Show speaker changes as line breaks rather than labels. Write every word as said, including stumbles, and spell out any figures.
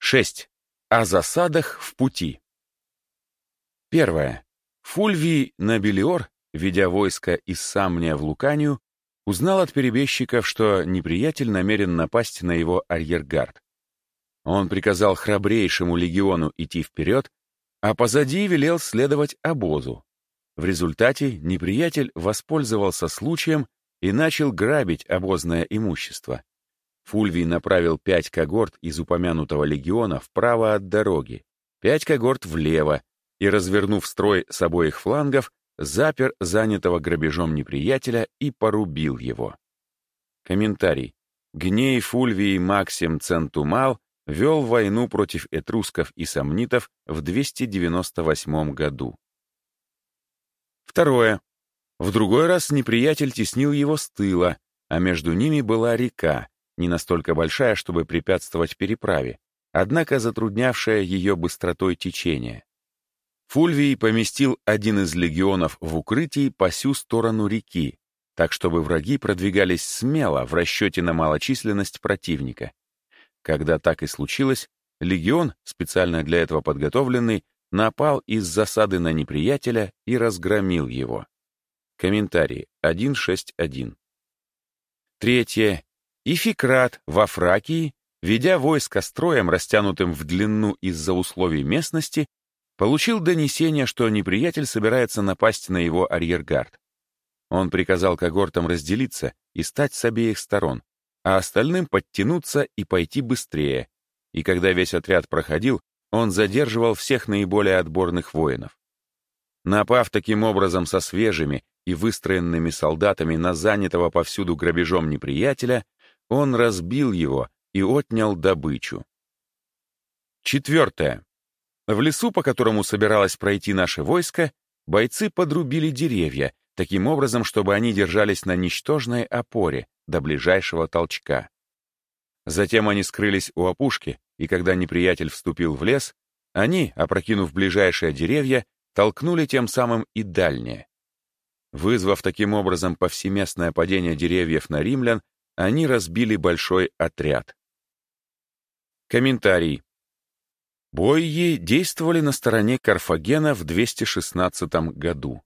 шесть. О засадах в пути. Первое. Фульвий Нобелиор, ведя войско из Самния в Луканию, узнал от перебежчиков, что неприятель намерен напасть на его арьергард. Он приказал храбрейшему легиону идти вперед, а позади велел следовать обозу. В результате неприятель воспользовался случаем и начал грабить обозное имущество. Фульвий направил пять когорт из упомянутого легиона вправо от дороги, пять когорт влево и, развернув строй с обоих флангов, запер занятого грабежом неприятеля и порубил его. Комментарий. Гней Фульвий Максим Центумал вел войну против этрусков и сомнитов в двести девяносто восьмом году. Второе. В другой раз неприятель теснил его с тыла, а между ними была река, не настолько большая, чтобы препятствовать переправе, однако затруднявшая ее быстротой течения. Фульвий поместил один из легионов в укрытии по сю сторону реки, так чтобы враги продвигались смело в расчете на малочисленность противника. Когда так и случилось, легион, специально для этого подготовленный, напал из засады на неприятеля и разгромил его. Комментарий один шесть один. Третье. Ификрат во Фракии, ведя войско строем, растянутым в длину из-за условий местности, получил донесение, что неприятель собирается напасть на его арьергард. Он приказал когортам разделиться и стать с обеих сторон, а остальным подтянуться и пойти быстрее, и когда весь отряд проходил, он задерживал всех наиболее отборных воинов. Напав таким образом со свежими и выстроенными солдатами на занятого повсюду грабежом неприятеля, он разбил его и отнял добычу. Четвертое. В лесу, по которому собиралось пройти наше войско, бойцы подрубили деревья, таким образом, чтобы они держались на ничтожной опоре до ближайшего толчка. Затем они скрылись у опушки, и когда неприятель вступил в лес, они, опрокинув ближайшие деревья, толкнули тем самым и дальние. Вызвав таким образом повсеместное падение деревьев на римлян, они разбили большой отряд. Комментарий. Бойи действовали на стороне Карфагена в двести шестнадцатом году.